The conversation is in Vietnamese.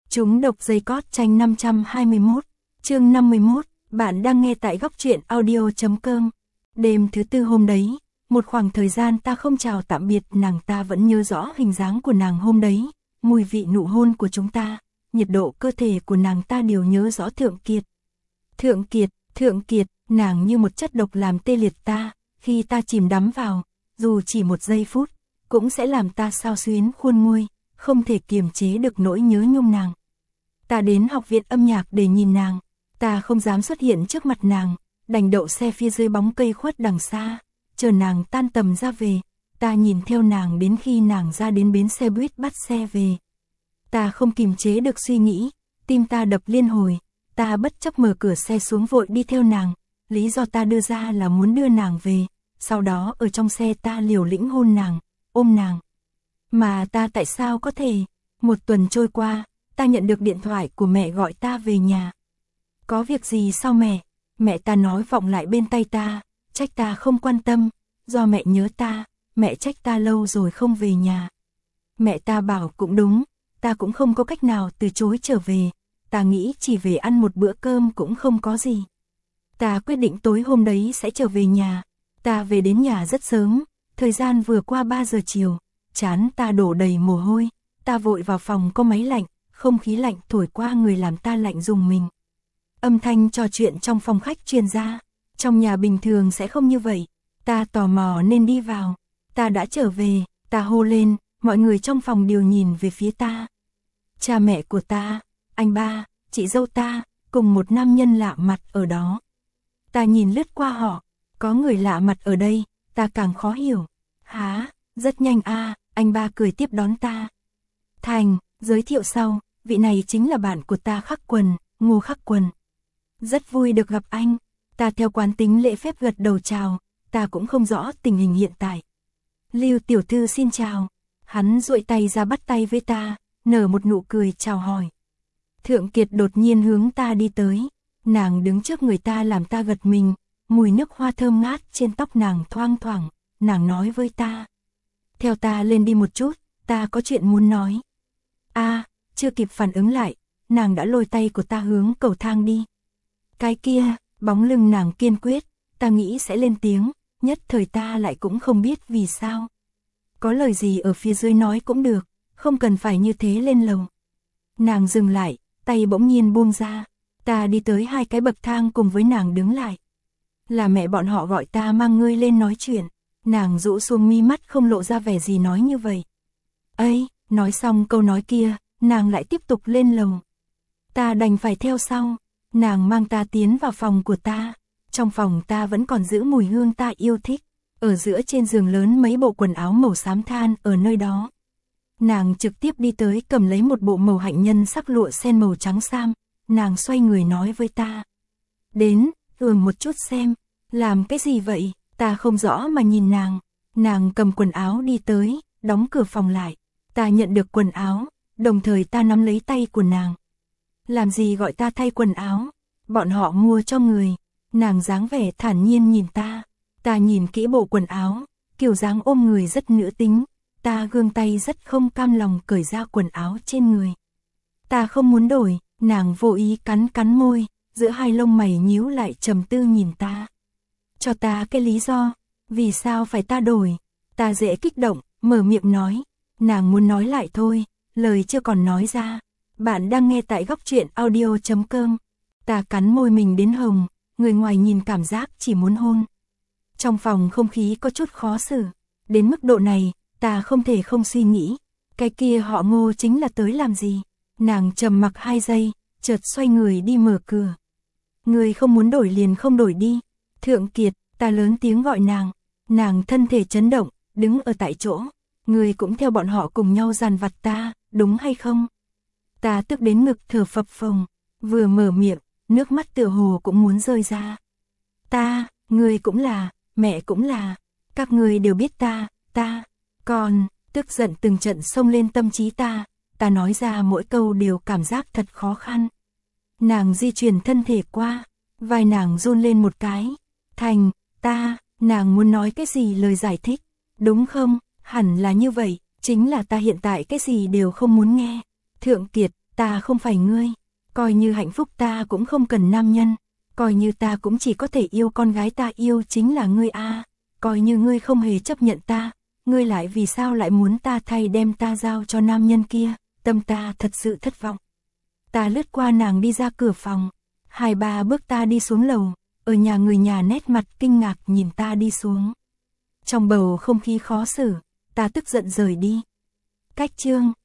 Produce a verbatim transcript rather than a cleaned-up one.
Chúng độc dây cót tranh năm trăm hai mươi mốt, chương năm mươi mốt, bạn đang nghe tại góc truyện audio.com. Đêm thứ tư hôm đấy, một khoảng thời gian ta không chào tạm biệt nàng, ta vẫn nhớ rõ hình dáng của nàng hôm đấy, mùi vị nụ hôn của chúng ta, nhiệt độ cơ thể của nàng ta đều nhớ rõ. Thượng Kiệt. Thượng Kiệt, Thượng Kiệt, nàng như một chất độc làm tê liệt ta, khi ta chìm đắm vào, dù chỉ một giây phút, cũng sẽ làm ta xao xuyến khuôn nguôi, không thể kiềm chế được nỗi nhớ nhung nàng. Ta đến học viện âm nhạc để nhìn nàng, ta không dám xuất hiện trước mặt nàng, đành đậu xe phía dưới bóng cây khuất đằng xa, chờ nàng tan tầm ra về, ta nhìn theo nàng đến khi nàng ra đến bến xe buýt bắt xe về. Ta không kiềm chế được suy nghĩ, tim ta đập liên hồi, ta bất chấp mở cửa xe xuống vội đi theo nàng, lý do ta đưa ra là muốn đưa nàng về, sau đó ở trong xe ta liều lĩnh hôn nàng, ôm nàng. Mà ta tại sao có thể? Một tuần trôi qua, ta nhận được điện thoại của mẹ gọi ta về nhà. Có việc gì sao mẹ? Mẹ ta nói vọng lại bên tai ta, trách ta không quan tâm, do mẹ nhớ ta, mẹ trách ta lâu rồi không về nhà. Mẹ ta bảo cũng đúng, ta cũng không có cách nào từ chối trở về, ta nghĩ chỉ về ăn một bữa cơm cũng không có gì. Ta quyết định tối hôm đấy sẽ trở về nhà, ta về đến nhà rất sớm, thời gian vừa qua ba giờ chiều, trán ta đổ đầy mồ hôi, ta vội vào phòng có máy lạnh, không khí lạnh thổi qua người làm ta lạnh rùng mình. Âm thanh trò chuyện trong phòng khách truyền ra, trong nhà bình thường sẽ không như vậy, ta tò mò nên đi vào, ta đã trở về, ta hô lên, mọi người trong phòng đều nhìn về phía ta. Cha mẹ của ta, anh ba, chị dâu ta, cùng một nam nhân lạ mặt ở đó. Ta nhìn lướt qua họ, có người lạ mặt ở đây, ta càng khó hiểu. Hả, rất nhanh a, anh ba cười tiếp đón ta. Thành, giới thiệu sau, vị này chính là bạn của ta Khắc Quần, Ngô Khắc Quần. Rất vui được gặp anh, ta theo quán tính lễ phép gật đầu chào, ta cũng không rõ tình hình hiện tại. Lưu tiểu thư xin chào, hắn duỗi tay ra bắt tay với ta, nở một nụ cười chào hỏi. Thượng Kiệt đột nhiên hướng ta đi tới, nàng đứng trước người ta làm ta gật mình, mùi nước hoa thơm ngát trên tóc nàng thoang thoảng, nàng nói với ta. Theo ta lên đi một chút, ta có chuyện muốn nói. A, chưa kịp phản ứng lại, nàng đã lôi tay của ta hướng cầu thang đi. Cái kia, bóng lưng nàng kiên quyết, ta nghĩ sẽ lên tiếng, nhất thời ta lại cũng không biết vì sao. Có lời gì ở phía dưới nói cũng được, không cần phải như thế lên lầu. Nàng dừng lại, tay bỗng nhiên buông ra, ta đi tới hai cái bậc thang cùng với nàng đứng lại. Là mẹ bọn họ gọi ta mang ngươi lên nói chuyện, nàng rũ xuống mi mắt không lộ ra vẻ gì nói như vậy. Ây, nói xong câu nói kia, nàng lại tiếp tục lên lầu. Ta đành phải theo sau, nàng mang ta tiến vào phòng của ta, trong phòng ta vẫn còn giữ mùi hương ta yêu thích, ở giữa trên giường lớn mấy bộ quần áo màu xám than ở nơi đó. Nàng trực tiếp đi tới cầm lấy một bộ màu hạnh nhân sắc lụa sen màu trắng sam, nàng xoay người nói với ta. Đến, ừm một chút xem, làm cái gì vậy, ta không rõ mà nhìn nàng, nàng cầm quần áo đi tới, đóng cửa phòng lại, ta nhận được quần áo, đồng thời ta nắm lấy tay của nàng. Làm gì gọi ta thay quần áo, bọn họ mua cho người, nàng dáng vẻ thản nhiên nhìn ta, ta nhìn kỹ bộ quần áo, kiểu dáng ôm người rất nữ tính, ta gương tay rất không cam lòng cởi ra quần áo trên người. Ta không muốn đổi, nàng vô ý cắn cắn môi, giữa hai lông mày nhíu lại trầm tư nhìn ta. Cho ta cái lý do, vì sao phải ta đổi, ta dễ kích động, mở miệng nói, nàng muốn nói lại thôi, lời chưa còn nói ra. Bạn đang nghe tại góc truyện audio.com. Ta cắn môi mình đến hồng, người ngoài nhìn cảm giác chỉ muốn hôn. Trong phòng không khí có chút khó xử, đến mức độ này, ta không thể không suy nghĩ, cái kia họ Ngô chính là tới làm gì. Nàng trầm mặc hai giây, chợt xoay người đi mở cửa. Người không muốn đổi liền không đổi đi. Thượng Kiệt, ta lớn tiếng gọi nàng, nàng thân thể chấn động, đứng ở tại chỗ. Người cũng theo bọn họ cùng nhau dàn vặt ta, đúng hay không? Ta tức đến ngực thở phập phồng, vừa mở miệng, nước mắt tựa hồ cũng muốn rơi ra. Ta, người cũng là, mẹ cũng là, các người đều biết ta, ta, còn, tức giận từng trận xông lên tâm trí ta, ta nói ra mỗi câu đều cảm giác thật khó khăn. Nàng di chuyển thân thể qua, vai nàng run lên một cái, Thành, ta, nàng muốn nói cái gì lời giải thích, đúng không, hẳn là như vậy, chính là ta hiện tại cái gì đều không muốn nghe. Thượng Kiệt, ta không phải ngươi, coi như hạnh phúc ta cũng không cần nam nhân, coi như ta cũng chỉ có thể yêu con gái ta yêu chính là ngươi a, coi như ngươi không hề chấp nhận ta, ngươi lại vì sao lại muốn ta thay đem ta giao cho nam nhân kia, tâm ta thật sự thất vọng. Ta lướt qua nàng đi ra cửa phòng, hai ba bước ta đi xuống lầu, ở nhà người nhà nét mặt kinh ngạc nhìn ta đi xuống. Trong bầu không khí khó xử, ta tức giận rời đi. Cách chương